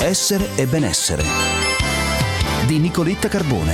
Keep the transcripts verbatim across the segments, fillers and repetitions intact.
Essere e benessere di Nicoletta Carbone.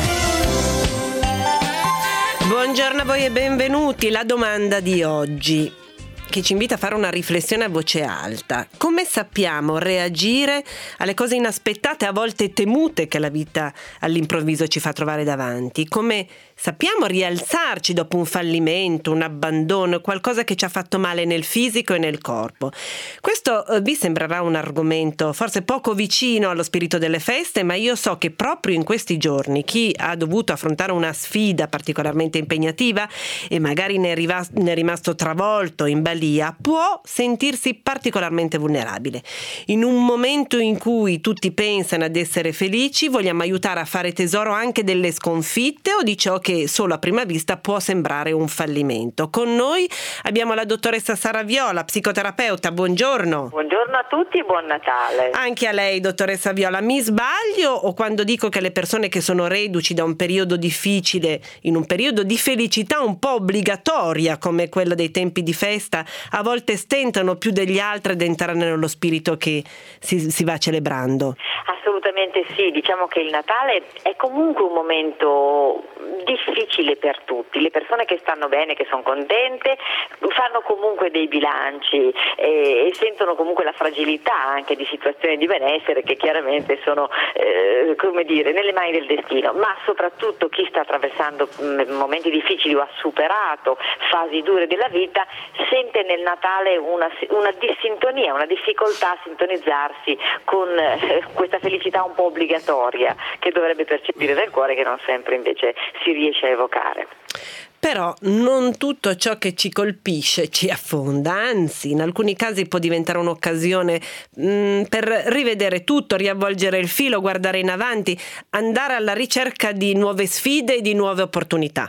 Buongiorno a voi e benvenuti. La domanda di oggi, che ci invita a fare una riflessione a voce alta: come sappiamo reagire alle cose inaspettate, a volte temute, che la vita all'improvviso ci fa trovare davanti? Come sappiamo rialzarci dopo un fallimento, un abbandono, qualcosa che ci ha fatto male nel fisico e nel corpo? Questo eh, vi sembrerà un argomento forse poco vicino allo spirito delle feste, ma io so che proprio in questi giorni chi ha dovuto affrontare una sfida particolarmente impegnativa e magari ne è, riva- ne è rimasto travolto, in balia, può sentirsi particolarmente vulnerabile. In un momento in cui tutti pensano ad essere felici, vogliamo aiutare a fare tesoro anche delle sconfitte o di ciò che solo a prima vista può sembrare un fallimento. Con noi abbiamo la dottoressa Sara Viola, psicoterapeuta. Buongiorno. Buongiorno a tutti e buon Natale. Anche a lei, dottoressa Viola. Mi sbaglio o quando dico che le persone che sono reduci da un periodo difficile, in un periodo di felicità un po' obbligatoria come quello dei tempi di festa, a volte stentano più degli altri ad entrare nello spirito che si, si va celebrando? Assolutamente sì, diciamo che il Natale è comunque un momento difficile per tutti. Le persone che stanno bene, che sono contente, fanno comunque dei bilanci e, e sentono comunque la fragilità anche di situazioni di benessere che chiaramente sono eh, come dire nelle mani del destino, ma soprattutto chi sta attraversando momenti difficili o ha superato fasi dure della vita sente nel Natale una, una dissintonia, una difficoltà a sintonizzarsi con eh, questa felicità un po' obbligatoria che dovrebbe percepire dal cuore, che non sempre invece si riesce a evocare. Però non tutto ciò che ci colpisce ci affonda, anzi in alcuni casi può diventare un'occasione mh, per rivedere tutto, riavvolgere il filo, guardare in avanti, andare alla ricerca di nuove sfide e di nuove opportunità.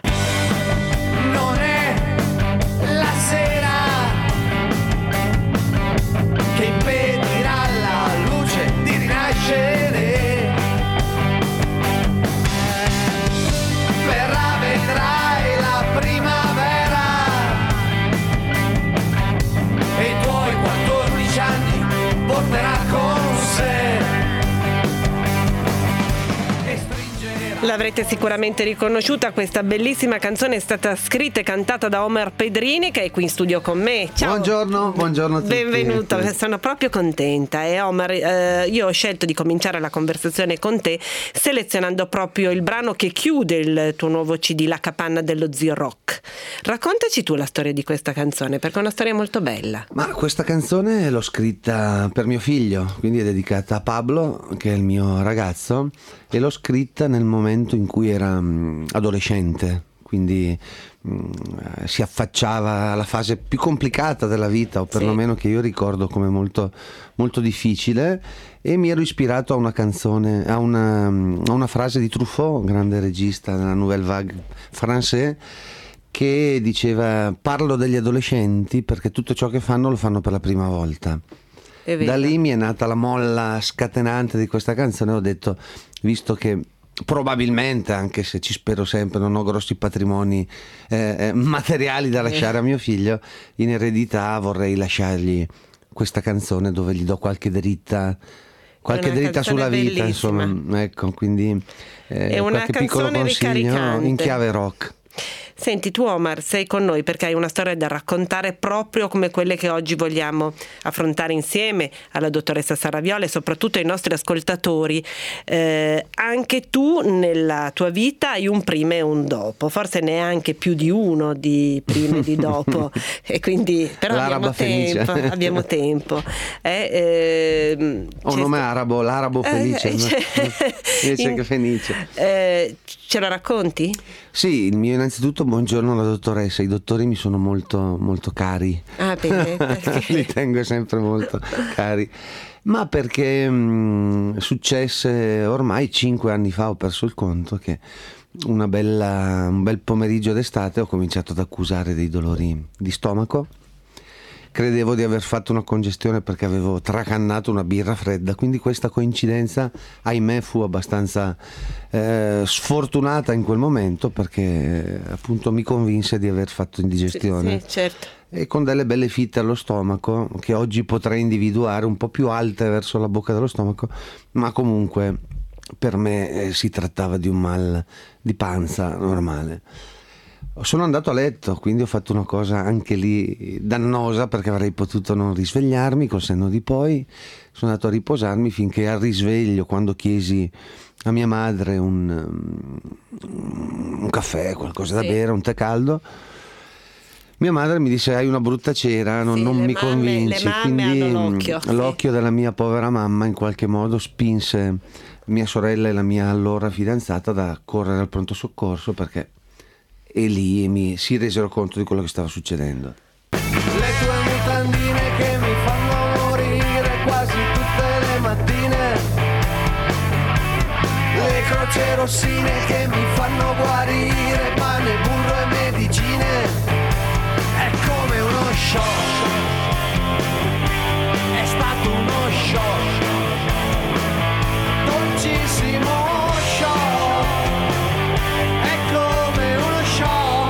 Non è la sera che impedirà alla luce di rinascere. Verrà, vedrai la primavera e i tuoi quattordici anni porterà con sé. L'avrete sicuramente riconosciuta, questa bellissima canzone è stata scritta e cantata da Omar Pedrini, che è qui in studio con me. Ciao. Buongiorno, buongiorno a tutti. Benvenuto, sono proprio contenta. E Omar, eh, io ho scelto di cominciare la conversazione con te selezionando proprio il brano che chiude il tuo nuovo C D, La capanna dello zio Rock. Raccontaci tu la storia di questa canzone, perché è una storia molto bella. Ma questa canzone l'ho scritta per mio figlio, quindi è dedicata a Pablo, che è il mio ragazzo, e l'ho scritta nel momento in cui era um, adolescente, quindi um, si affacciava alla fase più complicata della vita, o perlomeno sì, che io ricordo come molto, molto difficile, e mi ero ispirato a una canzone, a una, a una frase di Truffaut, grande regista della Nouvelle Vague française, che diceva: parlo degli adolescenti perché tutto ciò che fanno lo fanno per la prima volta. Da lì mi è nata la molla scatenante di questa canzone. Ho detto, visto che probabilmente, anche se ci spero sempre, non ho grossi patrimoni eh, materiali da lasciare a mio figlio, in eredità vorrei lasciargli questa canzone dove gli do qualche dritta, qualche dritta sulla vita, bellissima. Insomma, ecco, quindi eh, è una qualche piccolo canzone consiglio ricaricante. In chiave rock. Senti, tu Omar sei con noi perché hai una storia da raccontare proprio come quelle che oggi vogliamo affrontare insieme alla dottoressa Sara Viola e soprattutto ai nostri ascoltatori. Eh, anche tu nella tua vita hai un prima e un dopo, forse neanche più di uno di prima e di dopo, e quindi però L'araba abbiamo tempo, abbiamo tempo. Eh, eh, Ho un nome sta... arabo, l'arabo felice, eh, no? Invece in... che felice. Eh, ce la racconti? Sì, il mio innanzitutto buongiorno alla dottoressa, i dottori mi sono molto molto cari. Ah, bene, perché... li tengo sempre molto cari, ma perché mh, successe ormai cinque anni fa, ho perso il conto, che una bella, un bel pomeriggio d'estate ho cominciato ad accusare dei dolori di stomaco credevo di aver fatto una congestione perché avevo tracannato una birra fredda, quindi questa coincidenza, ahimè, fu abbastanza eh, sfortunata in quel momento, perché eh, appunto mi convinse di aver fatto indigestione. Sì, sì, certo. E con delle belle fitte allo stomaco, che oggi potrei individuare un po' più alte verso la bocca dello stomaco, ma comunque per me eh, si trattava di un mal di panza normale. Sono andato a letto, quindi ho fatto una cosa anche lì dannosa, perché avrei potuto non risvegliarmi. Col senno di poi sono andato a riposarmi finché al risveglio, quando chiesi a mia madre un, un caffè, qualcosa da Sì. bere, un tè caldo, mia madre mi disse: hai una brutta cera, non, Sì, non le mi mamme- convinci. le mamme Quindi hanno l'occhio, sì. l'occhio della mia povera mamma in qualche modo spinse mia sorella e la mia allora fidanzata da correre al pronto soccorso, perché e lì mi si resero conto di quello che stava succedendo. Le tue mutandine che mi fanno morire quasi tutte le mattine, le croce rossine che mi fanno guarire, pane, burro e medicine, è come uno shock, è stato uno shock, dolcissimo shock, è come uno shock.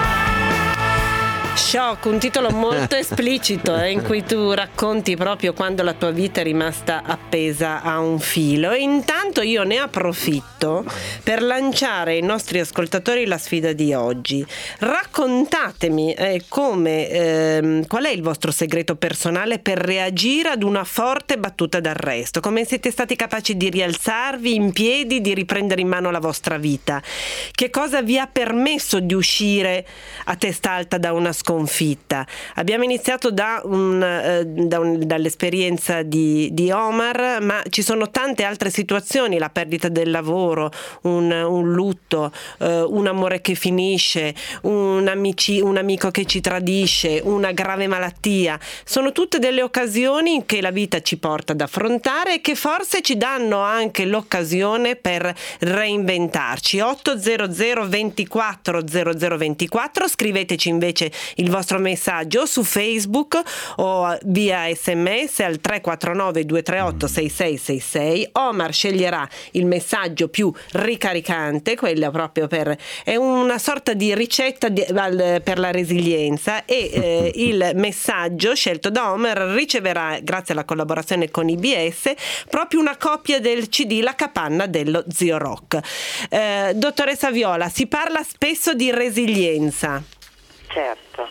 Shock, un titolo molto esplicito eh, in cui tu racconti proprio quando la tua vita è rimasta appesa a un filo. E intanto io ne approfitto per lanciare ai nostri ascoltatori la sfida di oggi. Raccontatemi eh, come ehm, qual è il vostro segreto personale per reagire ad una forte battuta d'arresto, come siete stati capaci di rialzarvi in piedi, di riprendere in mano la vostra vita, che cosa vi ha permesso di uscire a testa alta da una sconfitta. Abbiamo iniziato da un, eh, da un, dall'esperienza di, di Omar, ma ci sono tante altre situazioni: la perdita del lavoro, un, un lutto, eh, un amore che finisce, un, amici, un amico che ci tradisce, una grave malattia. Sono tutte delle occasioni che la vita ci porta ad affrontare e che forse ci danno anche l'occasione per reinventarci. ottocento ventiquattro zero zero ventiquattro, scriveteci invece il vostro messaggio su Facebook o via sms al tre quattro nove due tre otto sei sei sei sei. Omar sceglierà il messaggio più ricaricante, quello proprio per è una sorta di ricetta di, al, per la resilienza, e eh, il messaggio scelto da Omar riceverà, grazie alla collaborazione con I B S, proprio una copia del C D La capanna dello Zio Rock. Eh, dottoressa Viola, si parla spesso di resilienza. Certo.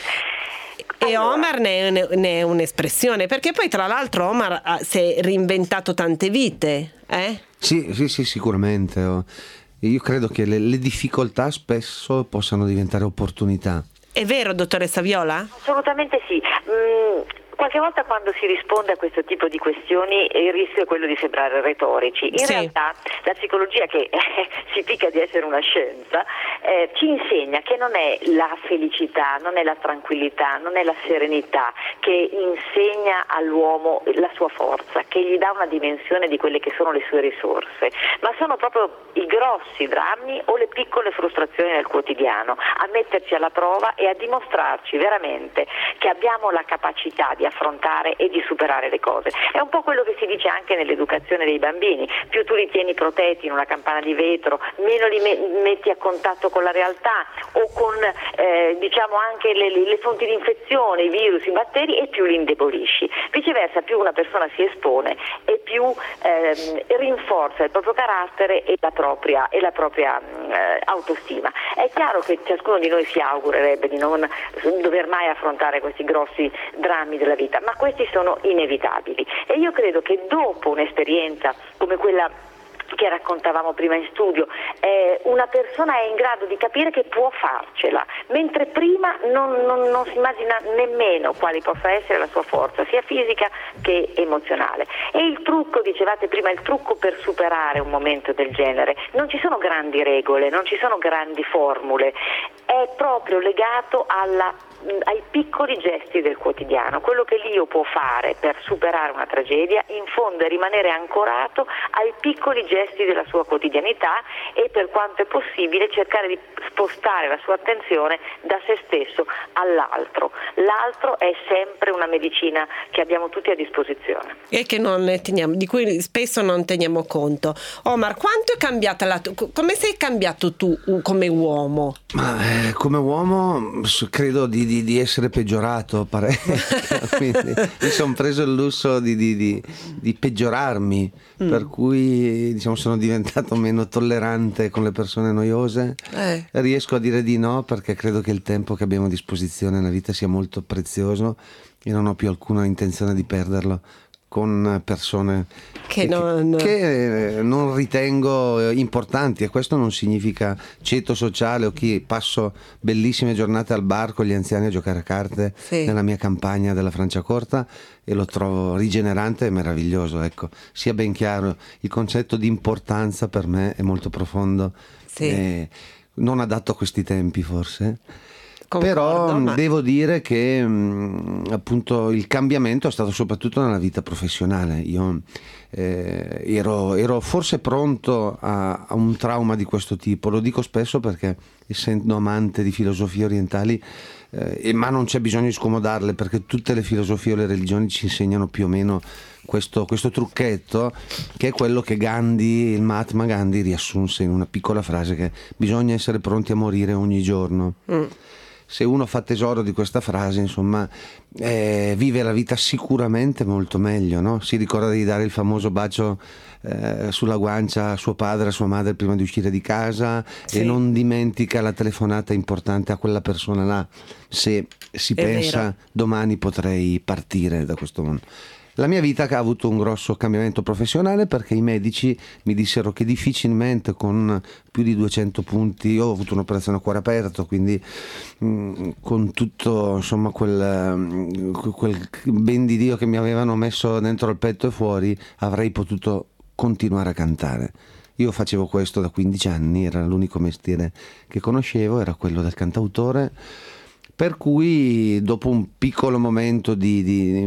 E Allora. Omar ne è, ne è un'espressione, perché poi tra l'altro Omar ha, si è reinventato tante vite, eh? Sì, sì, sì, sicuramente. Oh. Io credo che le, le difficoltà spesso possano diventare opportunità. È vero, dottoressa Viola? Assolutamente sì. Mm, qualche volta quando si risponde a questo tipo di questioni il rischio è quello di sembrare retorici. In Sì. realtà la psicologia, che eh, si dica di essere una scienza, eh, ci insegna che non è la felicità, non è la tranquillità, non è la serenità che insegna all'uomo la sua forza, che gli dà una dimensione di quelle che sono le sue risorse, ma sono proprio i grossi drammi o le piccole frustrazioni del quotidiano a metterci alla prova e a dimostrarci veramente che abbiamo la capacità di affrontare e di superare le cose. È un po' quello che si dice anche nell'educazione dei bambini: più tu li tieni protetti in una campana di vetro, meno li me- metti a contatto con la realtà o con eh, diciamo anche le, le fonti di infezione, i virus, i batteri, e più li indebolisci. Viceversa, più una persona si espone e più ehm, rinforza il proprio carattere e la propria, e la propria eh, autostima. È chiaro che ciascuno di noi si augurerebbe di non dover mai affrontare questi grossi drammi della vita, ma questi sono inevitabili, e io credo che dopo un'esperienza come quella che raccontavamo prima in studio, eh, una persona è in grado di capire che può farcela, mentre prima non, non, non si immagina nemmeno quale possa essere la sua forza, sia fisica che emozionale. E il trucco, dicevate prima, il trucco per superare un momento del genere, non ci sono grandi regole, non ci sono grandi formule, è proprio legato alla ai piccoli gesti del quotidiano. Quello che l'io può fare per superare una tragedia in fondo è rimanere ancorato ai piccoli gesti della sua quotidianità e, per quanto è possibile, cercare di spostare la sua attenzione da se stesso all'altro. L'altro è sempre una medicina che abbiamo tutti a disposizione e che non ne teniamo, di cui spesso non teniamo conto. Omar, quanto è cambiata la tu- come sei cambiato tu come uomo? Ma eh, come uomo credo di, di, di essere peggiorato parecchio. Quindi mi sono preso il lusso di, di, di, di peggiorarmi, mm. per cui diciamo sono diventato meno tollerante con le persone noiose, eh. riesco a dire di no perché credo che il tempo che abbiamo a disposizione nella vita sia molto prezioso e non ho più alcuna intenzione di perderlo con persone che, che, non... che non ritengo importanti, e questo non significa ceto sociale o chi. Passo bellissime giornate al bar con gli anziani a giocare a carte, sì, nella mia campagna della Franciacorta, e lo trovo rigenerante e meraviglioso, ecco. Sia ben chiaro, il concetto di importanza per me è molto profondo, sì, e non adatto a questi tempi forse. Concordo, però ma... devo dire che mh, appunto il cambiamento è stato soprattutto nella vita professionale. Io eh, ero, ero forse pronto a, a un trauma di questo tipo, lo dico spesso perché, essendo amante di filosofie orientali, eh, ma non c'è bisogno di scomodarle, perché tutte le filosofie o le religioni ci insegnano più o meno questo, questo trucchetto, che è quello che Gandhi, il Mahatma Gandhi, riassunse in una piccola frase, che bisogna essere pronti a morire ogni giorno. Mm. Se uno fa tesoro di questa frase, insomma, eh, vive la vita sicuramente molto meglio, no? Si ricorda di dare il famoso bacio eh, sulla guancia a suo padre, a sua madre prima di uscire di casa, sì, e non dimentica la telefonata importante a quella persona là, se si È pensa vero. domani potrei partire da questo mondo. La mia vita ha avuto un grosso cambiamento professionale, perché i medici mi dissero che difficilmente con più di duecento punti, io ho avuto un'operazione a cuore aperto, quindi mh, con tutto insomma quel, quel ben di Dio che mi avevano messo dentro al petto e fuori, avrei potuto continuare a cantare. Io facevo questo da quindici anni, era l'unico mestiere che conoscevo, era quello del cantautore. Per cui dopo un piccolo momento di,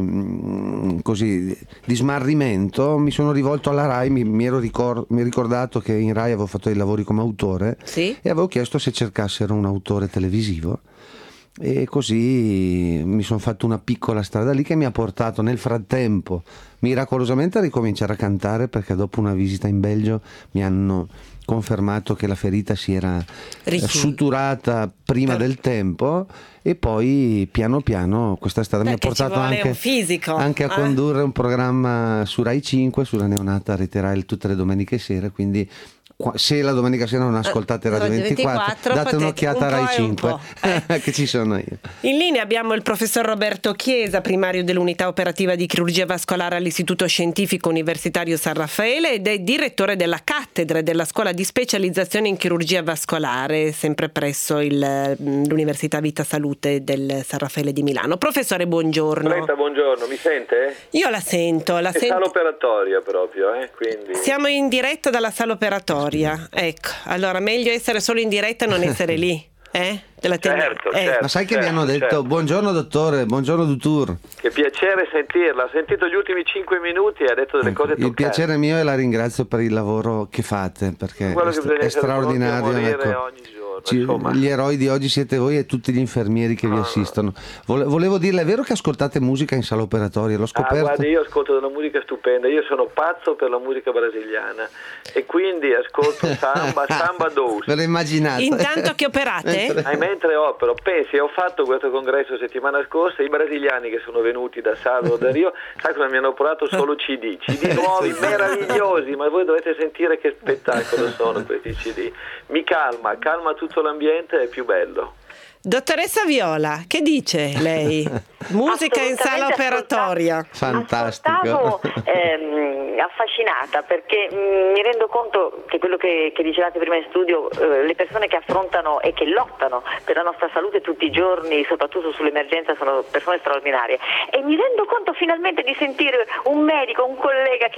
di, così, di smarrimento mi sono rivolto alla RAI, mi, mi ero ricord, mi ricordato che in RAI avevo fatto dei lavori come autore, sì, e avevo chiesto se cercassero un autore televisivo, e così mi sono fatto una piccola strada lì che mi ha portato nel frattempo miracolosamente a ricominciare a cantare, perché dopo una visita in Belgio mi hanno confermato che la ferita si era Richiuso. suturata prima per... del tempo, e poi piano piano questa strada Beh, mi ha portato anche, fisico, anche a eh? condurre un programma su Rai cinque, sulla neonata Rete Rai, tutte le domeniche sere, quindi se la domenica sera non ascoltate Radio ventiquattro, date un'occhiata a Rai cinque, eh. che ci sono io. In linea abbiamo il professor Roberto Chiesa, primario dell'unità operativa di chirurgia vascolare all'Istituto Scientifico Universitario San Raffaele, ed è direttore della cattedra della scuola di specializzazione in chirurgia vascolare, sempre presso il, l'Università Vita Salute del San Raffaele di Milano. Professore, buongiorno. Lenta, buongiorno, mi sente? Io la sento. La è sento... sala operatoria proprio, eh? Quindi... Siamo in diretta dalla sala operatoria. Ecco, allora meglio essere solo in diretta e non essere lì, eh? Della certo, eh. certo, Ma sai che certo, mi hanno detto certo. Buongiorno dottore, buongiorno dottor. Che piacere sentirla, ha sentito gli ultimi cinque minuti e ha detto delle cose toccanti. Il piacere è mio e la ringrazio per il lavoro che fate, perché Quello è, che è straordinario, ecco. ogni giorno, Ci, gli eroi di oggi siete voi e tutti gli infermieri che vi ah, assistono. Vole, volevo dirle, è vero che ascoltate musica in sala operatoria? L'ho scoperto. Ah, guardi, io ascolto della musica stupenda, io sono pazzo per la musica brasiliana e quindi ascolto samba, samba dos. Ve lo immaginate? Intanto che operate? mentre... Ah, mentre opero, pensi, ho fatto questo congresso settimana scorsa, i brasiliani che sono venuti da Salvo, da Rio, sai cosa mi hanno portato? Solo C D, C D nuovi, meravigliosi, ma voi dovete sentire che spettacolo sono questi C D. Mi calma, calma tutto l'ambiente, è più bello. Dottoressa Viola, che dice lei? Musica in sala operatoria. Fantastico. Ascoltavo ehm, affascinata, perché mh, mi rendo conto che quello che, che dicevate prima in studio, eh, le persone che affrontano e che lottano per la nostra salute tutti i giorni, soprattutto sull'emergenza, sono persone straordinarie, e mi rendo conto finalmente di sentire un medico, un collega che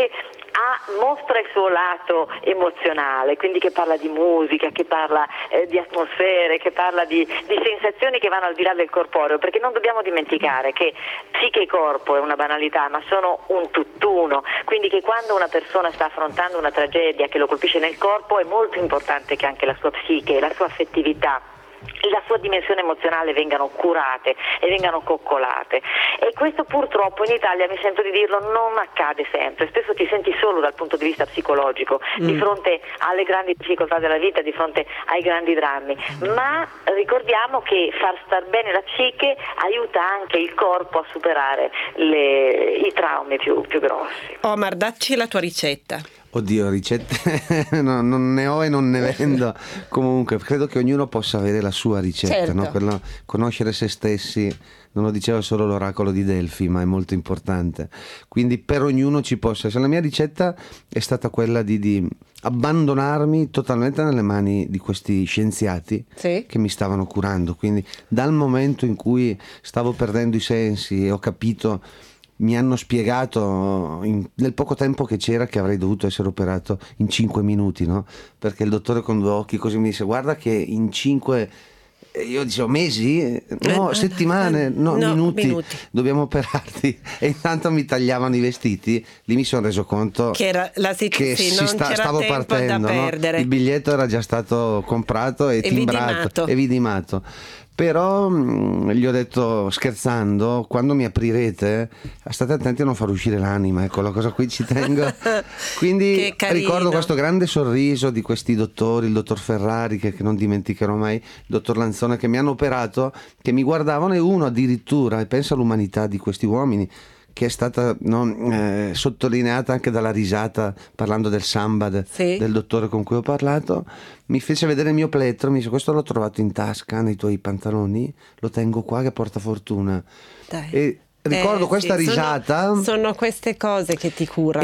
ha, mostra il suo lato emozionale, quindi che parla di musica, che parla eh, di atmosfere, che parla di, di sensazioni che vanno al di là del corporeo, perché non dobbiamo dimenticare che psiche e corpo è una banalità, ma sono un tutt'uno, quindi che quando una persona sta affrontando una tragedia che lo colpisce nel corpo è molto importante che anche la sua psiche, la sua affettività, la sua dimensione emozionale vengano curate e vengano coccolate, e questo purtroppo in Italia, mi sento di dirlo, non accade sempre. Spesso ti senti solo dal punto di vista psicologico mm. di fronte alle grandi difficoltà della vita, di fronte ai grandi drammi, ma ricordiamo che far star bene la psiche aiuta anche il corpo a superare le, i traumi più, più grossi. Omar, dacci la tua ricetta. Oddio, ricette no, non ne ho e non ne vendo. Comunque credo che ognuno possa avere la sua ricetta, certo. no? Quello, conoscere se stessi, non lo diceva solo l'oracolo di Delfi, ma è molto importante. Quindi per ognuno ci possa essere. La mia ricetta è stata quella di, di abbandonarmi totalmente nelle mani di questi scienziati sì. che mi stavano curando. Quindi dal momento in cui stavo perdendo i sensi e ho capito, mi hanno spiegato in, nel poco tempo che c'era che avrei dovuto essere operato in cinque minuti, no? Perché il dottore con due occhi così mi disse: guarda che in cinque, io dicevo mesi? No, settimane, no, no minuti, minuti, dobbiamo operarti. E intanto mi tagliavano i vestiti, lì mi sono reso conto che, era la situ- che sì, si non sta, c'era stavo tempo partendo, da no? perdere. Il biglietto era già stato comprato e, e timbrato vidimato. e vidimato. Però mh, gli ho detto scherzando: quando mi aprirete state attenti a non far uscire l'anima, ecco, la cosa qui ci tengo. Quindi ricordo questo grande sorriso di questi dottori, il dottor Ferrari che, che non dimenticherò mai, il dottor Lanzone, che mi hanno operato, che mi guardavano, e uno addirittura, e penso all'umanità di questi uomini, che è stata no, eh, sottolineata anche dalla risata parlando del samba de, sì. del dottore con cui ho parlato, mi fece vedere il mio plettro, mi disse: questo l'ho trovato in tasca nei tuoi pantaloni, lo tengo qua che porta fortuna. Dai. E ricordo eh, questa sì, risata, sono, sono queste cose che ti curano, e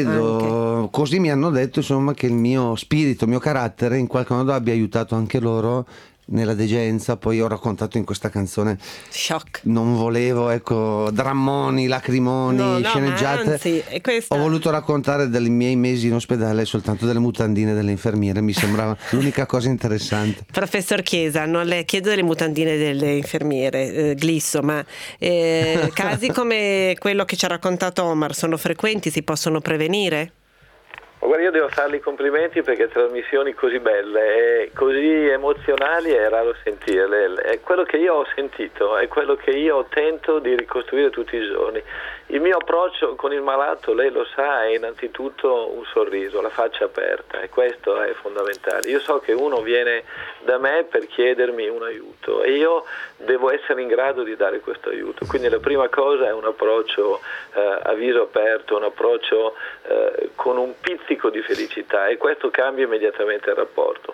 credo anche. Così mi hanno detto, insomma, che il mio spirito, il mio carattere in qualche modo abbia aiutato anche loro nella degenza. Poi ho raccontato in questa canzone, shock, non volevo, ecco, drammoni, lacrimoni, no, no, sceneggiate, anzi, questa... ho voluto raccontare dei miei mesi in ospedale soltanto delle mutandine delle infermiere, mi sembrava l'unica cosa interessante. Professor Chiesa, non le chiedo delle mutandine delle infermiere, eh, Glisso, ma eh, casi come quello che ci ha raccontato Omar sono frequenti, si possono prevenire? Ma guarda, io devo fargli i complimenti perché trasmissioni così belle e così emozionali è raro sentirle. È quello che io ho sentito, è quello che io tento di ricostruire tutti i giorni. Il mio approccio con il malato, lei lo sa, è innanzitutto un sorriso, la faccia aperta, e questo è fondamentale. Io so che uno viene da me per chiedermi un aiuto e io devo essere in grado di dare questo aiuto. Quindi la prima cosa è un approccio eh, a viso aperto, un approccio eh, con un pizzico di felicità, e questo cambia immediatamente il rapporto.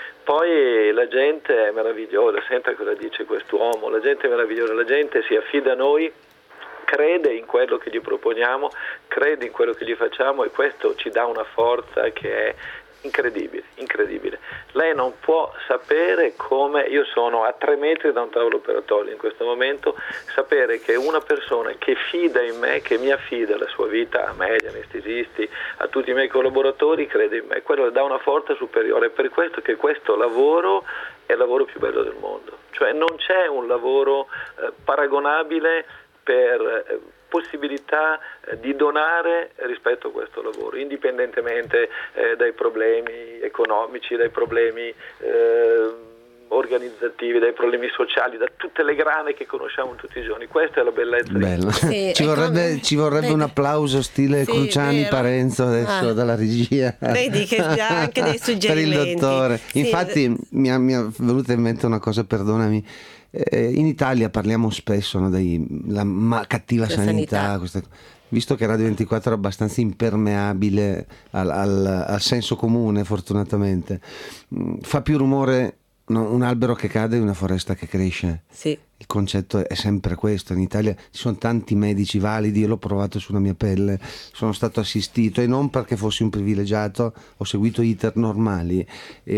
Poi la gente è meravigliosa, senta cosa dice quest'uomo, la gente è meravigliosa, la gente si affida a noi, crede in quello che gli proponiamo, crede in quello che gli facciamo, e questo ci dà una forza che è incredibile, incredibile. Lei non può sapere come, io sono a tre metri da un tavolo operatorio in questo momento, sapere che una persona che fida in me, che mi affida la sua vita, a me, agli anestesisti, a tutti i miei collaboratori, crede in me, quello dà una forza superiore. È per questo che questo lavoro è il lavoro più bello del mondo, cioè non c'è un lavoro eh, paragonabile per eh, possibilità eh, di donare rispetto a questo lavoro, indipendentemente eh, dai problemi economici, dai problemi eh, organizzativi, dai problemi sociali, da tutte le grane che conosciamo tutti i giorni. Questa è la bellezza. Bello. Sì, ci vorrebbe, come... ci vorrebbe un applauso stile sì, Cruciani, vero. Parenzo adesso ah. dalla regia. Vedi che ha anche dei suggerimenti per il dottore. Sì. Infatti mi è, mi è venuta in mente una cosa, perdonami. In Italia parliamo spesso, no, della ma, cattiva sanità, sanità. Queste, visto che Radio ventiquattro è abbastanza impermeabile al, al, al senso comune, fortunatamente, fa più rumore no, un albero che cade di una foresta che cresce. Sì. Il concetto è sempre questo. In Italia ci sono tanti medici validi, io l'ho provato sulla mia pelle, sono stato assistito, e non perché fossi un privilegiato, ho seguito iter normali, e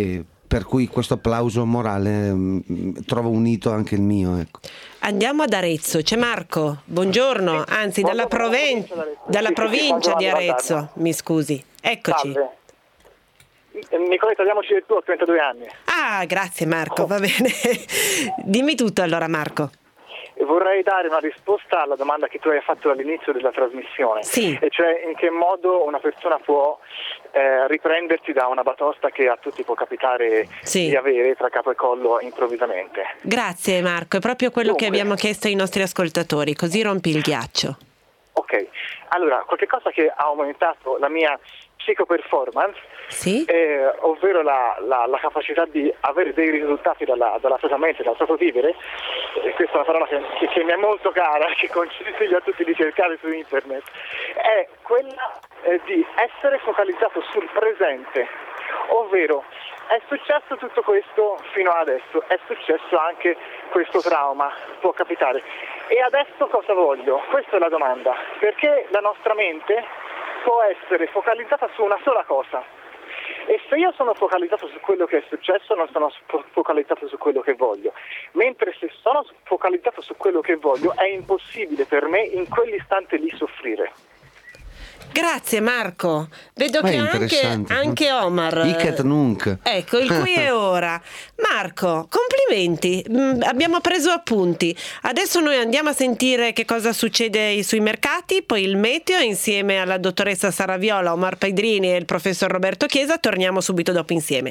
per cui questo applauso morale mh, trovo unito anche il mio, ecco. Andiamo ad Arezzo, c'è Marco, buongiorno, anzi dalla, proven- dalla provincia di Arezzo, mi scusi, eccoci. Salve. Nicola, togliamoci del tuo, ho trentadue anni. Ah, grazie Marco, va bene. Dimmi tutto allora Marco. Vorrei dare una risposta alla domanda che tu hai fatto all'inizio della trasmissione, sì. E cioè in che modo una persona può eh, riprendersi da una batosta che a tutti può capitare sì. di avere tra capo e collo improvvisamente. Grazie Marco, è proprio quello Dunque. che abbiamo chiesto ai nostri ascoltatori, così rompi il ghiaccio. Ok, allora qualche cosa che ha aumentato la mia psicoperformance, sì? eh, ovvero la, la, la capacità di avere dei risultati dalla, dalla propria mente, dal proprio vivere, e questa è una parola che, che, che mi è molto cara, che consiglio a tutti di cercare su internet, è quella eh, di essere focalizzato sul presente, ovvero è successo tutto questo fino ad adesso, è successo anche questo trauma, può capitare, e adesso cosa voglio? Questa è la domanda, perché la nostra mente può essere focalizzata su una sola cosa, e se io sono focalizzato su quello che è successo non sono focalizzato su quello che voglio, mentre se sono focalizzato su quello che voglio è impossibile per me in quell'istante lì soffrire. Grazie Marco, vedo Ma che è anche, interessante. anche Omar Icat nunc. Ecco, il qui e ora. Marco, complimenti, mm, abbiamo preso appunti. Adesso noi andiamo a sentire che cosa succede sui mercati, poi il meteo insieme alla dottoressa Sara Viola, Omar Pedrini e il professor Roberto Chiesa. Torniamo subito dopo insieme.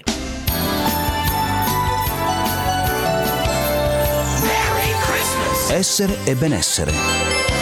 Essere e benessere.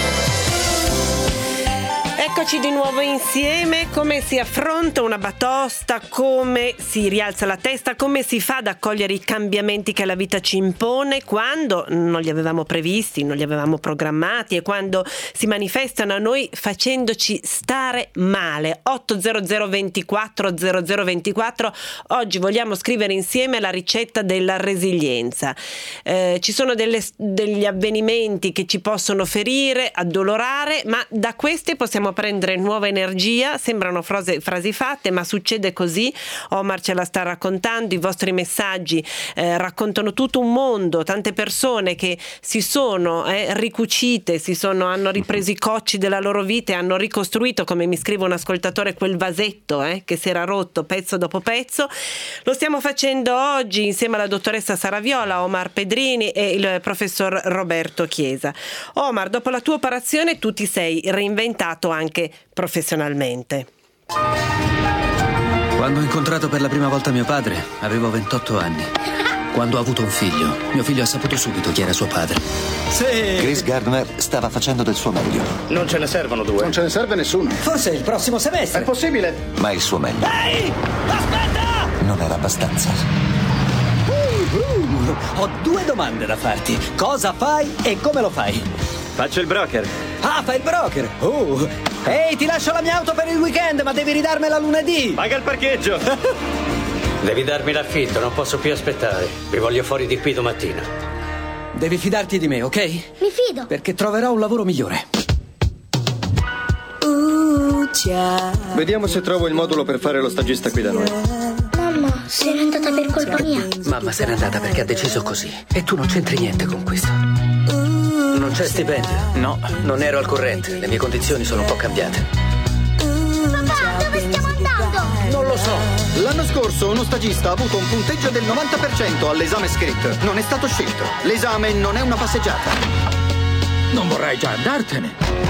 Eccoci di nuovo insieme. Come si affronta una batosta, come si rialza la testa, come si fa ad accogliere i cambiamenti che la vita ci impone quando non li avevamo previsti, non li avevamo programmati, e quando si manifestano a noi facendoci stare male. otto zero zero ventiquattro zero zero ventiquattro. Oggi vogliamo scrivere insieme la ricetta della resilienza. Eh, ci sono delle, degli avvenimenti che ci possono ferire, addolorare, ma da questi possiamo prendere nuova energia. Sembrano frase, frasi fatte, ma succede così. Omar ce la sta raccontando, i vostri messaggi eh, raccontano tutto un mondo, tante persone che si sono eh, ricucite, si sono, hanno ripreso i cocci della loro vita e hanno ricostruito, come mi scrive un ascoltatore, quel vasetto eh, che si era rotto pezzo dopo pezzo. Lo stiamo facendo oggi insieme alla dottoressa Sara Viola, Omar Pedrini e il professor Roberto Chiesa. Omar, dopo la tua operazione tu ti sei reinventato anche professionalmente. Quando ho incontrato per la prima volta mio padre, avevo ventotto anni. Quando ho avuto un figlio, mio figlio ha saputo subito chi era suo padre. Sì. Chris Gardner stava facendo del suo meglio. Non ce ne servono due. Non ce ne serve nessuno. Forse il prossimo semestre. È possibile. Ma il suo meglio. Ehi! Aspetta! Non era abbastanza. Uh, uh, ho due domande da farti. Cosa fai e come lo fai? Faccio il broker. Ah, fai il broker. Uh. Ehi, ti lascio la mia auto per il weekend, ma devi ridarmela lunedì. Paga il parcheggio. Devi darmi l'affitto, non posso più aspettare. Vi voglio fuori di qui domattina. Devi fidarti di me, ok? Mi fido. Perché troverò un lavoro migliore. Uh, già. Vediamo se trovo il modulo per fare lo stagista qui da noi. Mamma, se n'è andata per colpa mia. Mamma se n'è andata perché ha deciso così. E tu non c'entri niente con questo. Non c'è stipendio? No. Non ero al corrente, le mie condizioni sono un po' cambiate. Papà, dove stiamo andando? Non lo so. L'anno scorso uno stagista ha avuto un punteggio del novanta per cento all'esame scritto. Non è stato scelto. L'esame non è una passeggiata. Non vorrai già andartene.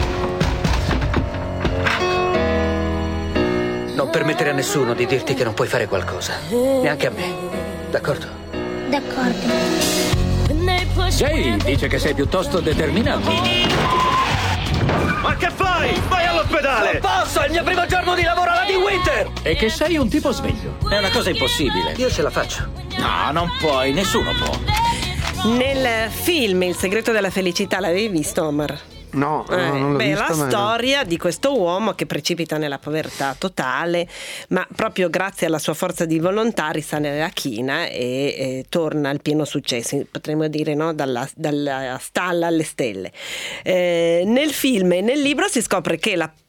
Non permettere a nessuno di dirti che non puoi fare qualcosa. Neanche a me. D'accordo? D'accordo. Jay dice che sei piuttosto determinato. Ma che fai? Vai all'ospedale! Non posso, è il mio primo giorno di lavoro alla Dean Winter! E che sei un tipo sveglio. È una cosa impossibile. Io ce la faccio. No, non puoi, nessuno può. Nel film Il segreto della felicità l'avevi visto, Omar? No, eh, no, non l'ho beh, vista, la ma storia di questo uomo che precipita nella povertà totale, ma proprio grazie alla sua forza di volontà risale la china e, e torna al pieno successo, potremmo dire, no? dalla, dalla stalla alle stelle. Eh, nel film e nel libro si scopre che la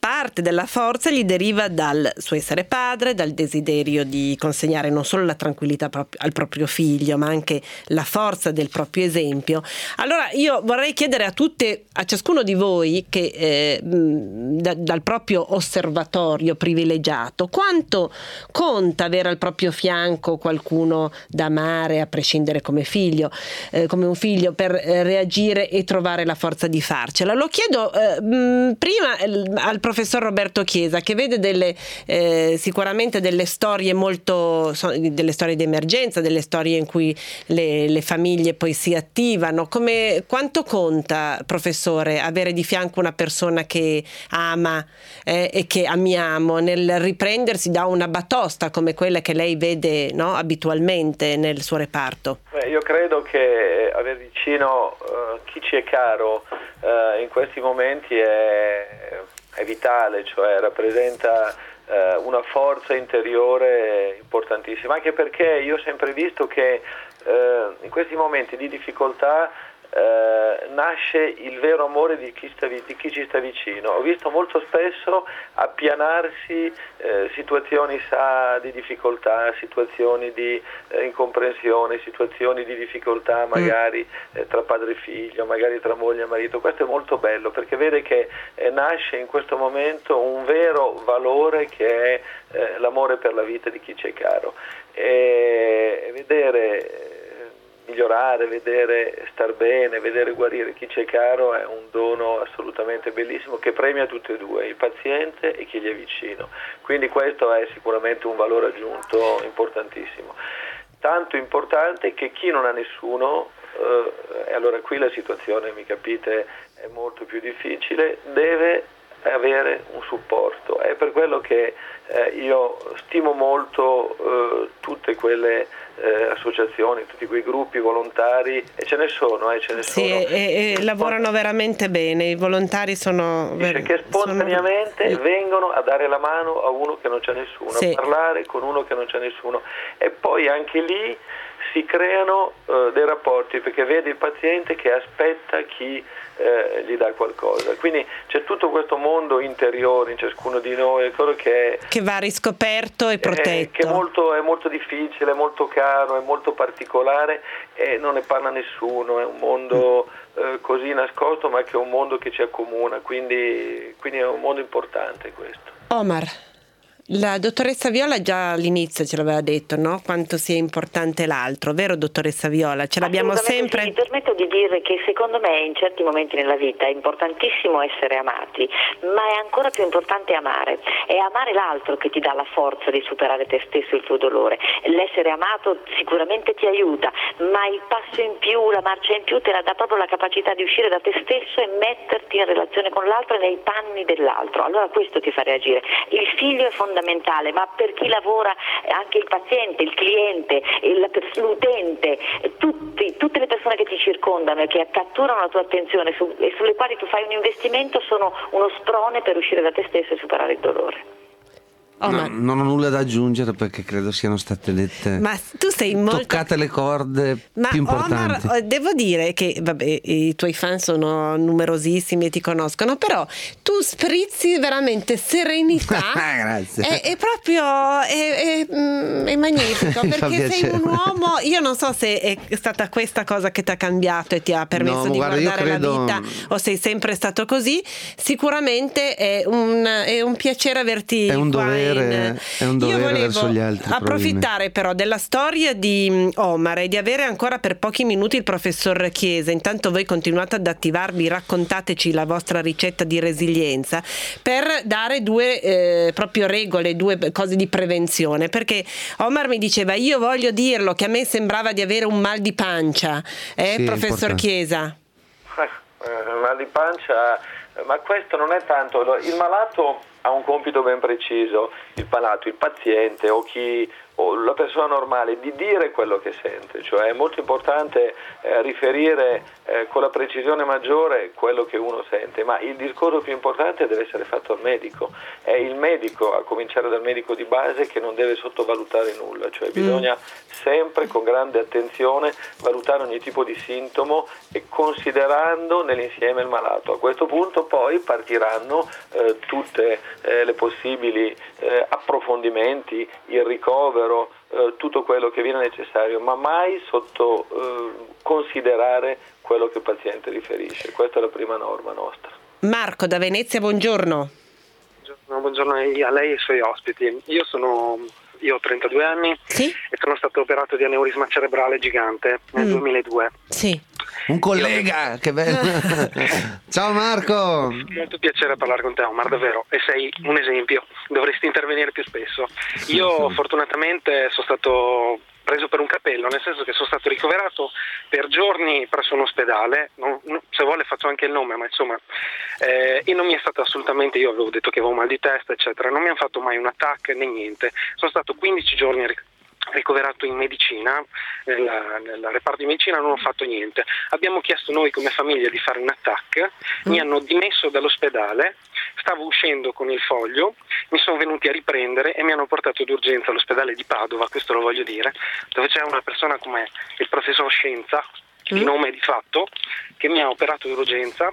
parte della forza gli deriva dal suo essere padre, dal desiderio di consegnare non solo la tranquillità al proprio figlio, ma anche la forza del proprio esempio. Allora io vorrei chiedere a tutte, a ciascuno di voi che eh, da, dal proprio osservatorio privilegiato, quanto conta avere al proprio fianco qualcuno da amare, a prescindere come figlio, eh, come un figlio, per eh, reagire e trovare la forza di farcela. Lo chiedo eh, mh, prima eh, al professor Roberto Chiesa, che vede delle eh, sicuramente delle storie molto so, delle storie di emergenza, delle storie in cui le, le famiglie poi si attivano. Come, quanto conta, professore, avere di fianco una persona che ama eh, e che amiamo nel riprendersi da una batosta come quella che lei vede, no, abitualmente nel suo reparto? Beh, io credo che avere vicino uh, chi ci è caro uh, in questi momenti è, è vitale, cioè rappresenta uh, una forza interiore importantissima, anche perché io ho sempre visto che uh, in questi momenti di difficoltà Uh, nasce il vero amore di chi, sta, di chi ci sta vicino. Ho visto molto spesso appianarsi uh, situazioni sa, di difficoltà, situazioni di uh, incomprensione, situazioni di difficoltà magari mm. uh, tra padre e figlio, magari tra moglie e marito. Questo è molto bello, perché vede che uh, nasce in questo momento un vero valore che è uh, l'amore per la vita di chi ci è caro, e, e vedere migliorare, vedere star bene, vedere guarire chi ci è caro è un dono assolutamente bellissimo, che premia tutti e due, il paziente e chi gli è vicino. Quindi questo è sicuramente un valore aggiunto importantissimo, tanto importante che chi non ha nessuno, eh, e allora qui la situazione, mi capite, è molto più difficile, deve avere un supporto. È per quello che eh, io stimo molto eh, tutte quelle eh, associazioni, tutti quei gruppi volontari, e ce ne sono, eh, ce ne sì, sono. E, e lavorano veramente bene, i volontari sono... Dice che spontaneamente sono... vengono a dare la mano a uno che non c'è nessuno, sì. a parlare con uno che non c'è nessuno, e poi anche lì si creano uh, dei rapporti, perché vede il paziente che aspetta chi eh, gli dà qualcosa. Quindi c'è tutto questo mondo interiore in ciascuno di noi, quello che è, che va riscoperto e protetto, è, che è molto, è molto difficile, è molto caro, è molto particolare e non ne parla nessuno. È un mondo eh, così nascosto, ma che è un mondo che ci accomuna, quindi, quindi è un mondo importante questo. Omar, la dottoressa Viola già all'inizio ce l'aveva detto, no? Quanto sia importante l'altro, vero dottoressa Viola? Ce l'abbiamo sempre. Sì, mi permetto di dire che secondo me in certi momenti nella vita è importantissimo essere amati, ma è ancora più importante amare. È amare l'altro che ti dà la forza di superare te stesso e il tuo dolore. L'essere amato sicuramente ti aiuta, ma il passo in più, la marcia in più te la dà proprio la capacità di uscire da te stesso e metterti in relazione con l'altro e nei panni dell'altro. Allora questo ti fa reagire. Il figlio è fondamentale, fondamentale, ma per chi lavora anche il paziente, il cliente, l'utente, tutti, tutte le persone che ti circondano e che catturano la tua attenzione su, e sulle quali tu fai un investimento sono uno sprone per uscire da te stesso e superare il dolore. Oh, no, non ho nulla da aggiungere perché credo siano state dette, ma tu sei molto... toccate le corde ma più importanti. Omar, devo dire che vabbè, i tuoi fan sono numerosissimi e ti conoscono, però tu sprizzi veramente serenità. Grazie. È, è proprio è, è, è magnifico, perché sei un uomo. Io non so se è stata questa cosa che ti ha cambiato e ti ha permesso no, di guarda, guardare credo... la vita, o sei sempre stato così. Sicuramente è un, è un piacere averti è un qua. Dovere. È un dovere verso gli altri. Approfittare però della storia di Omar e di avere ancora per pochi minuti il professor Chiesa. Intanto voi continuate ad attivarvi, raccontateci la vostra ricetta di resilienza, per dare due eh, proprio regole, due cose di prevenzione, perché Omar mi diceva: io voglio dirlo che a me sembrava di avere un mal di pancia, eh, sì, professor Chiesa? Eh, mal di pancia, ma questo non è tanto il malato. Ha un compito ben preciso, il malato, il paziente o chi, o la persona normale di dire quello che sente, cioè è molto importante eh, riferire eh, con la precisione maggiore quello che uno sente, ma il discorso più importante deve essere fatto al medico, è il medico, a cominciare dal medico di base, che non deve sottovalutare nulla, cioè bisogna mm. sempre con grande attenzione valutare ogni tipo di sintomo e considerando nell'insieme il malato. A questo punto poi partiranno eh, tutte eh, le possibili eh, approfondimenti, il ricovero, eh, tutto quello che viene necessario, ma mai sotto eh, considerare quello che il paziente riferisce. Questa è la prima norma nostra. Marco da Venezia, buongiorno. Buongiorno, buongiorno a lei e ai suoi ospiti. Io sono io ho trentadue anni sì? e sono stato operato di aneurisma cerebrale gigante nel mm. duemiladue. Sì. Un collega, io... che bello. Ciao Marco. Molto piacere parlare con te, Omar, davvero, e sei un esempio, dovresti intervenire più spesso. Io fortunatamente sono stato preso per un capello, nel senso che sono stato ricoverato per giorni presso un ospedale, non, non, se vuole faccio anche il nome, ma insomma, eh, e non mi è stato assolutamente, io avevo detto che avevo mal di testa, eccetera, non mi hanno fatto mai un attacco né niente. Sono stato quindici giorni ric- ricoverato in medicina, nella, nella reparto di medicina, non ho fatto niente. Abbiamo chiesto noi come famiglia di fare un attacco, mm. mi hanno dimesso dall'ospedale, stavo uscendo con il foglio, mi sono venuti a riprendere e mi hanno portato d'urgenza all'ospedale di Padova, questo lo voglio dire, dove c'è una persona come il professor Scienza, di nome e di fatto, che mi ha operato d'urgenza.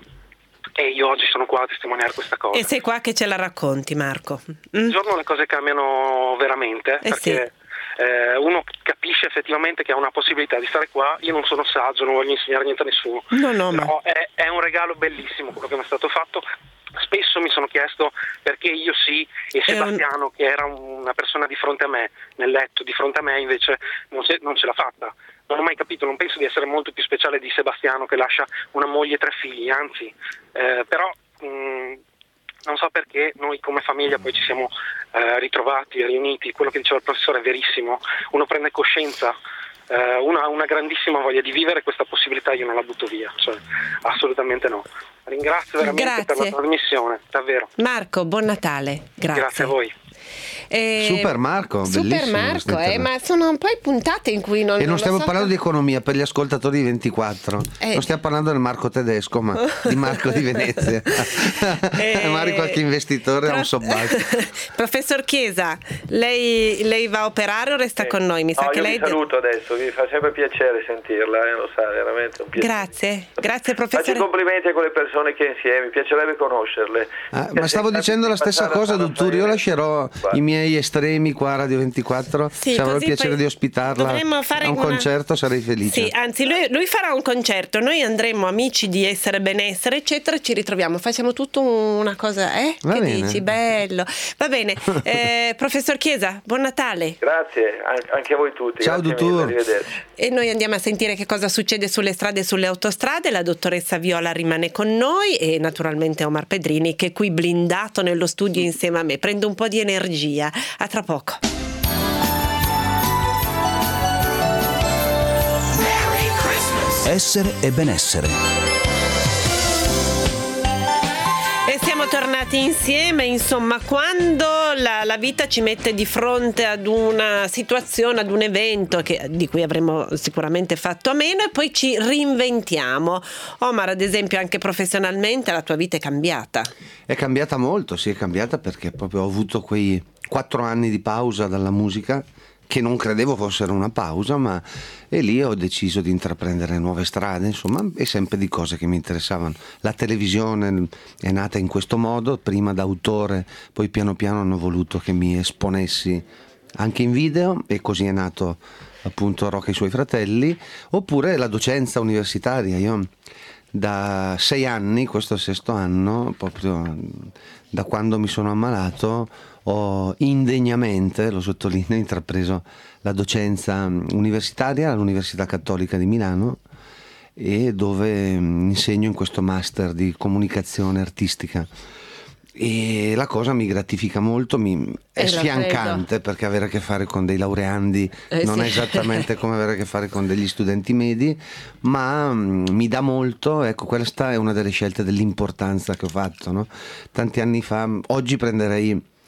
E io oggi sono qua a testimoniare questa cosa. E sei qua che ce la racconti, Marco. Un mm. giorno le cose cambiano veramente, eh perché sì. eh, uno capisce effettivamente che ha una possibilità di stare qua. Io non sono saggio, non voglio insegnare niente a nessuno, no, no, però ma... è, è un regalo bellissimo quello che mi è stato fatto. Spesso mi sono chiesto perché io sì e Sebastiano, che era una persona di fronte a me, nel letto di fronte a me, invece non, se, non ce l'ha fatta. Non ho mai capito, non penso di essere molto più speciale di Sebastiano, che lascia una moglie e tre figli, anzi, eh, però mh, non so perché noi come famiglia poi ci siamo eh, ritrovati, riuniti. Quello che diceva il professore è verissimo, uno prende coscienza, eh, uno ha una grandissima voglia di vivere, questa possibilità io non la butto via, cioè assolutamente no. Ringrazio veramente Grazie. per la trasmissione, davvero. Marco, buon Natale. Grazie. Grazie a voi. Eh, Super Marco, Super bellissimo. Marco, eh, ma sono poi puntate in cui non E non, non stiamo so parlando che... di economia per gli ascoltatori di ventiquattro, eh. non stiamo parlando del Marco tedesco, ma di Marco di Venezia. Eh. Magari qualche investitore ha un sobbalzo. Professor Chiesa, lei, lei va a operare o resta sì. con noi? Mi sa no, che io lei vi saluto adesso, mi fa sempre piacere sentirla, eh, lo sa, veramente un piacere. Grazie, grazie professore. Faccio complimenti a quelle persone che insieme, mi piacerebbe conoscerle. Ah, ma stavo dicendo la stessa cosa, dottore, io lascerò i miei estremi qua a Radio ventiquattro, sì, se avrò il piacere poi di ospitarla fare a un una... concerto sarei felice. Sì, anzi lui, lui farà un concerto, noi andremo amici di Essere Benessere eccetera, ci ritroviamo, facciamo tutto una cosa, eh? Va che bene. dici? Bello, va bene. eh, professor Chiesa, buon Natale. Grazie, anche a voi tutti. Ciao dottore. E noi andiamo a sentire che cosa succede sulle strade e sulle autostrade. La dottoressa Viola rimane con noi e naturalmente Omar Pedrini, che è qui blindato nello studio insieme a me. Prendo un po' di energia, a tra poco. Essere e benessere. E siamo tornati insieme, insomma, quando la, la vita ci mette di fronte ad una situazione, ad un evento che, di cui avremmo sicuramente fatto a meno, e poi ci reinventiamo. Omar, ad esempio, anche professionalmente la tua vita è cambiata. È cambiata molto, sì, è cambiata perché proprio ho avuto quei quattro anni di pausa dalla musica, che non credevo fossero una pausa, ma e lì ho deciso di intraprendere nuove strade, insomma, e sempre di cose che mi interessavano. La televisione è nata in questo modo, prima da autore, poi piano piano hanno voluto che mi esponessi anche in video, e così è nato appunto Rocca e i suoi fratelli. Oppure la docenza universitaria. Io da sei anni, questo è il sesto anno, proprio da quando mi sono ammalato, ho indegnamente, lo sottolineo, intrapreso la docenza universitaria all'Università Cattolica di Milano, e dove insegno in questo master di comunicazione artistica. E la cosa mi gratifica molto, mi, è sfiancante, perché avere a che fare con dei laureandi eh, non sì. è esattamente come avere a che fare con degli studenti medi, ma mm, mi dà molto. Ecco, questa è una delle scelte dell'importanza che ho fatto, no? Tanti anni fa, oggi prenderei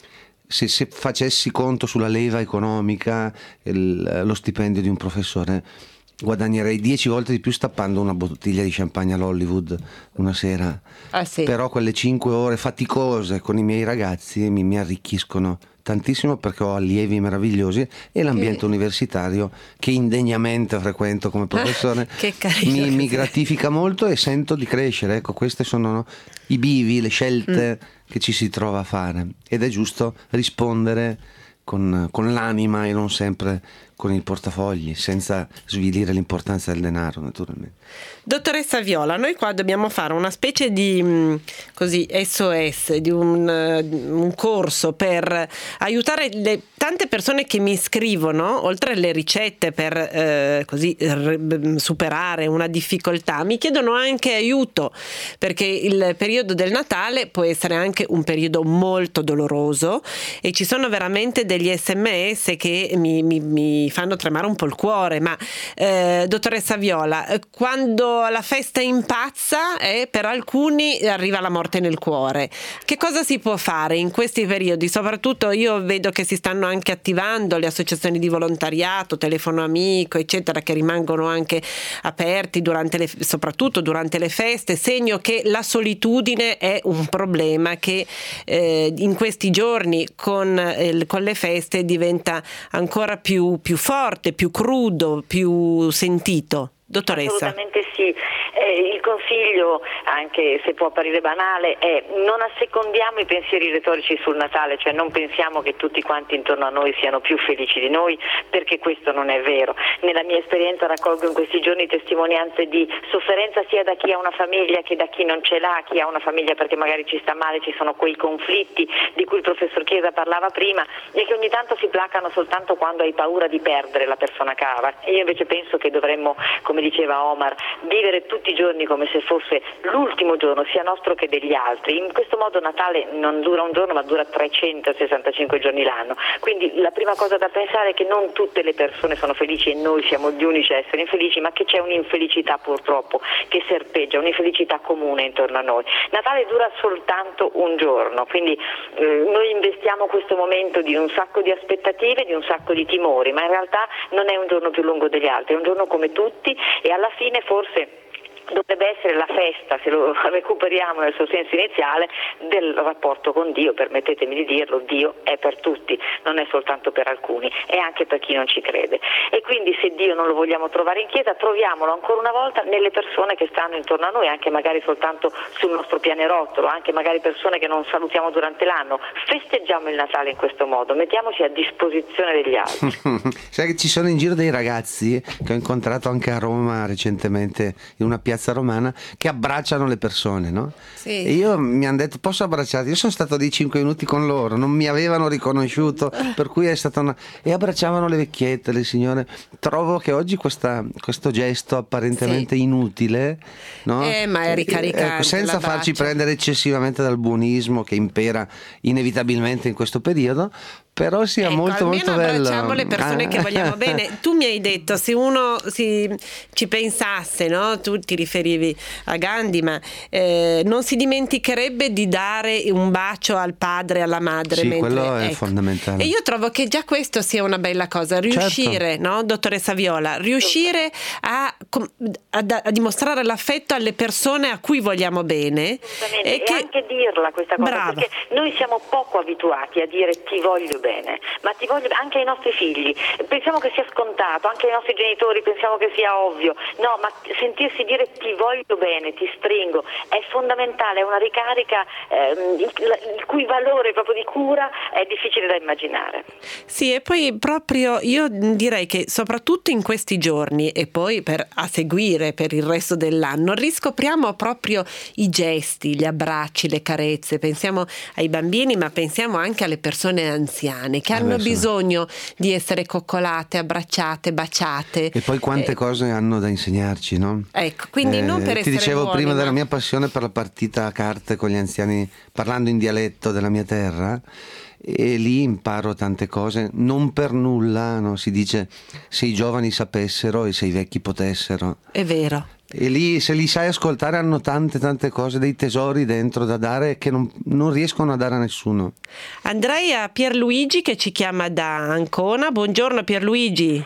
se, se facessi conto sulla leva economica, il, lo stipendio di un professore, guadagnerei dieci volte di più stappando una bottiglia di champagne all'Hollywood una sera. Ah, sì. Però quelle cinque ore faticose con i miei ragazzi mi, mi arricchiscono tantissimo, perché ho allievi meravigliosi e l'ambiente che... universitario, che indegnamente frequento come professore, che carino, mi, mi gratifica molto e sento di crescere. Ecco, queste sono i bivi, le scelte mm. che ci si trova a fare, ed è giusto rispondere con, con l'anima e non sempre con il portafogli, senza svilire l'importanza del denaro, naturalmente. Dottoressa Viola, noi qua dobbiamo fare una specie di così S O S, di un, un corso per aiutare le tante persone che mi scrivono, oltre alle ricette per eh, così r- superare una difficoltà, mi chiedono anche aiuto, perché il periodo del Natale può essere anche un periodo molto doloroso e ci sono veramente degli sms che mi, mi, mi fanno tremare un po' il cuore. Ma eh, dottoressa Viola, quando la festa impazza e eh, per alcuni arriva la morte nel cuore, che cosa si può fare in questi periodi? Soprattutto io vedo che si stanno anche attivando le associazioni di volontariato, telefono amico eccetera, che rimangono anche aperti durante le, soprattutto durante le feste, segno che la solitudine è un problema che eh, in questi giorni con, eh, con le feste diventa ancora più, più forte, più crudo, più sentito. Dottoressa. Assolutamente sì, eh, il consiglio, anche se può apparire banale, è non assecondiamo i pensieri retorici sul Natale, cioè non pensiamo che tutti quanti intorno a noi siano più felici di noi, perché questo non è vero. Nella mia esperienza raccolgo in questi giorni testimonianze di sofferenza sia da chi ha una famiglia che da chi non ce l'ha, chi ha una famiglia perché magari ci sta male, ci sono quei conflitti di cui il professor Chiesa parlava prima e che ogni tanto si placano soltanto quando hai paura di perdere la persona cara. E io invece penso che dovremmo, come diceva Omar, vivere tutti i giorni come se fosse l'ultimo giorno, sia nostro che degli altri. In questo modo Natale non dura un giorno ma dura trecentosessantacinque giorni l'anno, quindi la prima cosa da pensare è che non tutte le persone sono felici e noi siamo gli unici a essere infelici, ma che c'è un'infelicità purtroppo che serpeggia, un'infelicità comune intorno a noi. Natale dura soltanto un giorno, quindi eh, noi investiamo questo momento di un sacco di aspettative, di un sacco di timori, ma in realtà non è un giorno più lungo degli altri, è un giorno come tutti e alla fine forse dovrebbe essere la festa, se lo recuperiamo nel suo senso iniziale, del rapporto con Dio. Permettetemi di dirlo, Dio è per tutti, non è soltanto per alcuni, è anche per chi non ci crede. E quindi se Dio non lo vogliamo trovare in chiesa, troviamolo ancora una volta nelle persone che stanno intorno a noi, anche magari soltanto sul nostro pianerottolo, anche magari persone che non salutiamo durante l'anno. Festeggiamo il Natale in questo modo, mettiamoci a disposizione degli altri. Sai che ci sono in giro dei ragazzi che ho incontrato anche a Roma recentemente in una piazza romana, che abbracciano le persone, no? Sì. E io mi hanno detto: posso abbracciarti? Io sono stato di cinque minuti con loro, non mi avevano riconosciuto, per cui è stata una... e abbracciavano le vecchiette, le signore. Trovo che oggi questa, questo gesto apparentemente sì. inutile, no? Eh, ma è ricaricante, ecco, senza l'abbraccio. Farci prendere eccessivamente dal buonismo che impera inevitabilmente in questo periodo, però sia ecco, molto molto bello. Abbracciamo le persone ah. che vogliamo bene. Tu mi hai detto, se uno si, ci pensasse, no? Tu ti riferivi a Gandhi, ma eh, non si dimenticherebbe di dare un bacio al padre e alla madre. Sì, mentre, quello è ecco. fondamentale. E io trovo che già questo sia una bella cosa, riuscire, certo. no, dottoressa Viola, riuscire a, a, a dimostrare l'affetto alle persone a cui vogliamo bene. E, e che... anche dirla questa cosa, Brava. Perché noi siamo poco abituati a dire ti voglio bene, ma ti voglio anche ai nostri figli. Pensiamo che sia scontato, anche ai nostri genitori pensiamo che sia ovvio. No, ma sentirsi dire ti voglio bene, ti stringo, è fondamentale, è una ricarica ehm, il, il cui valore proprio di cura è difficile da immaginare. Sì, e poi proprio io direi che soprattutto in questi giorni e poi per a seguire per il resto dell'anno riscopriamo proprio i gesti, gli abbracci, le carezze. Pensiamo ai bambini, ma pensiamo anche alle persone anziane che hanno Adesso. bisogno di essere coccolate, abbracciate, baciate. E poi quante eh, cose hanno da insegnarci, no? Ecco, quindi eh, non per ti essere dicevo buoni, prima ma... della mia passione per la partita a carte con gli anziani, parlando in dialetto della mia terra, e lì imparo tante cose. Non per nulla, no? Si dice se i giovani sapessero e se i vecchi potessero. È vero. E lì, se li sai ascoltare, hanno tante tante cose, dei tesori dentro da dare che non, non riescono a dare a nessuno. Andrei a Pierluigi che ci chiama da Ancona. Buongiorno Pierluigi.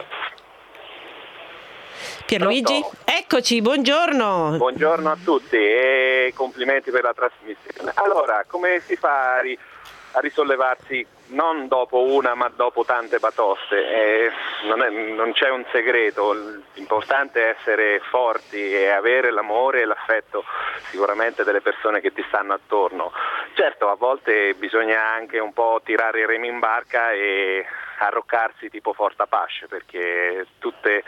Pierluigi? Pronto? Eccoci, buongiorno. Buongiorno a tutti e complimenti per la trasmissione. Allora, come si fa a, ri- a risollevarsi non dopo una ma dopo tante batoste? Eh, non, è, non c'è un segreto, l'importante è essere forti e avere l'amore e l'affetto sicuramente delle persone che ti stanno attorno. Certo, a volte bisogna anche un po' tirare i remi in barca e arroccarsi tipo Fort Apache, perché tutte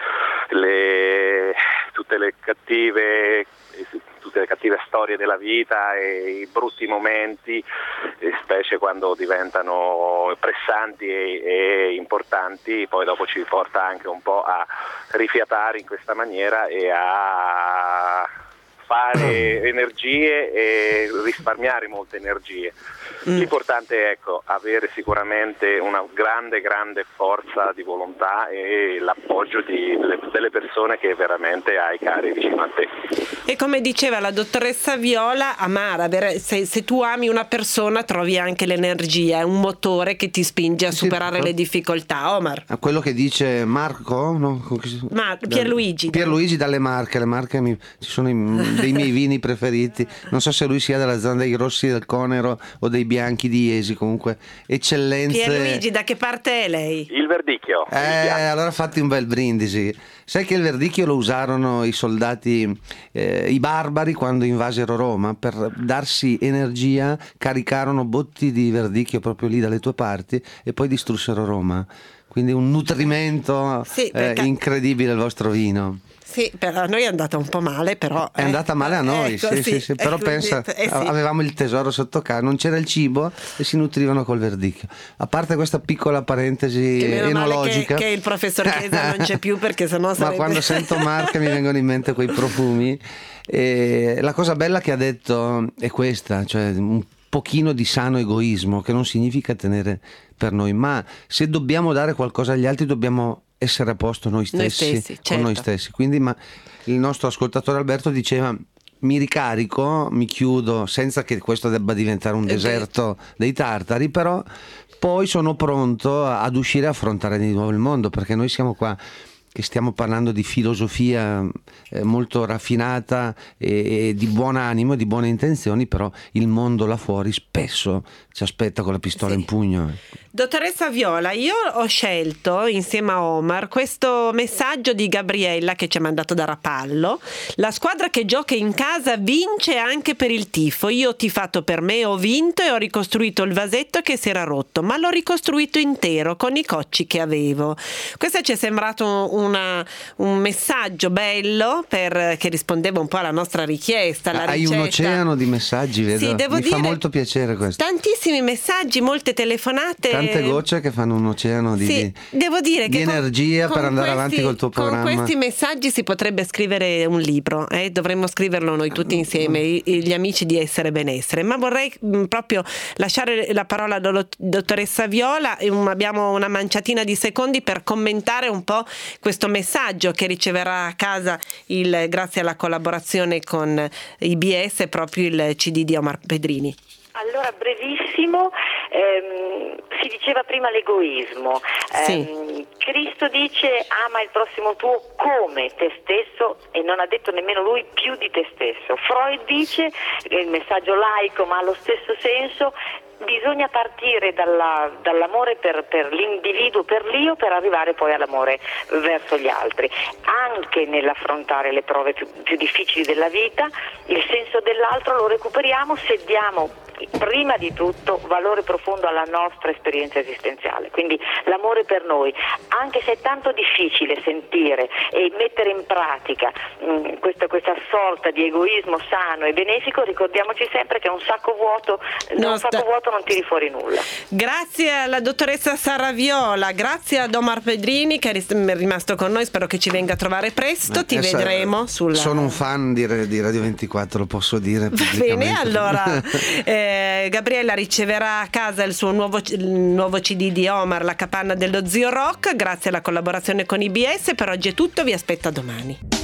le, tutte le cattive tutte le cattive storie della vita e i brutti momenti, specie quando diventano pressanti e, e importanti, poi dopo ci porta anche un po' a rifiatare in questa maniera e a fare energie e risparmiare molte energie. L'importante è ecco, avere sicuramente una grande grande forza di volontà e l'appoggio di, delle, delle persone che veramente hai cari vicino a te. E come diceva la dottoressa Viola, amare, se, se tu ami una persona trovi anche l'energia, è un motore che ti spinge a superare sì, le difficoltà. Omar. A quello che dice Marco, no? Ma, Pierluigi. Pierluigi dalle Marche, le Marche mi, ci sono i, dei miei vini preferiti, non so se lui sia della zona dei rossi del Conero o dei bianchi di Iesi, comunque eccellenze. Pierluigi, da che parte è lei? Il Verdicchio. Eh, allora fatti un bel brindisi. Sai che il Verdicchio lo usarono i soldati, eh, i barbari quando invasero Roma, per darsi energia caricarono botti di Verdicchio proprio lì dalle tue parti e poi distrussero Roma. Quindi un nutrimento sì, perché... eh, incredibile il vostro vino. Sì, per a noi è andata un po' male, però... È eh, andata male a noi, ecco, sì, sì, sì, sì, però pensa, eh, sì. avevamo il tesoro sotto casa, non c'era il cibo e si nutrivano col Verdicchio. A parte questa piccola parentesi che enologica... Che, che il professor Chiesa non c'è più, perché sennò sarebbe... Ma quando sento Marca mi vengono in mente quei profumi. E la cosa bella che ha detto è questa, cioè un pochino di sano egoismo, che non significa tenere per noi, ma se dobbiamo dare qualcosa agli altri dobbiamo essere a posto noi stessi, noi stessi con certo. noi stessi. Quindi ma il nostro ascoltatore Alberto diceva: mi ricarico, mi chiudo, senza che questo debba diventare un deserto dei tartari, però poi sono pronto ad uscire e affrontare di nuovo il mondo, perché noi siamo qua che stiamo parlando di filosofia eh, molto raffinata e, e di buon animo, di buone intenzioni, però il mondo là fuori spesso ci aspetta con la pistola sì. in pugno. Dottoressa Viola, io ho scelto insieme a Omar questo messaggio di Gabriella che ci ha mandato da Rapallo: la squadra che gioca in casa vince anche per il tifo, io ho tifato per me, ho vinto e ho ricostruito il vasetto che si era rotto, ma l'ho ricostruito intero con i cocci che avevo. Questo ci è sembrato una, un messaggio bello per, che rispondeva un po' alla nostra richiesta, alla Hai ricetta. un oceano di messaggi, vedo. Sì, devo mi dire, fa molto piacere questo. Tantissimi messaggi, molte telefonate, tante gocce che fanno un oceano di, sì, devo dire di che energia con, per con andare questi, avanti col tuo programma. Con questi messaggi si potrebbe scrivere un libro, eh? Dovremmo scriverlo noi tutti insieme, gli amici di Essere Benessere. Ma vorrei mh, proprio lasciare la parola alla dottoressa Viola, e um, abbiamo una manciatina di secondi per commentare un po' questo messaggio che riceverà a casa il, grazie alla collaborazione con I B S, proprio il C D di Omar Pedrini. Allora, brevissimo, ehm, si diceva prima l'egoismo. Sì. Ehm, Cristo dice ama il prossimo tuo come te stesso, e non ha detto nemmeno lui più di te stesso. Freud dice, il messaggio laico ma ha lo stesso senso, bisogna partire dalla, dall'amore per, per l'individuo, per l'io, per arrivare poi all'amore verso gli altri. Anche nell'affrontare le prove più, più difficili della vita, il senso dell'altro lo recuperiamo se diamo prima di tutto valore profondo alla nostra esperienza esistenziale. Quindi l'amore per noi, anche se è tanto difficile sentire e mettere in pratica mh, questa, questa sorta di egoismo sano e benefico, ricordiamoci sempre che un sacco vuoto, no, un sacco sta... vuoto non tiri fuori nulla. Grazie alla dottoressa Sara Viola, grazie ad Omar Pedrini che è rimasto con noi, spero che ci venga a trovare presto. Beh, ti vedremo sulla... Sono un fan di, di Radio ventiquattro, lo posso dire pubblicamente. Bene, allora eh, Gabriella riceverà a casa il suo nuovo, il nuovo C D di Omar, La capanna dello zio Rock, grazie alla collaborazione con I B S. Per oggi è tutto, vi aspetto domani.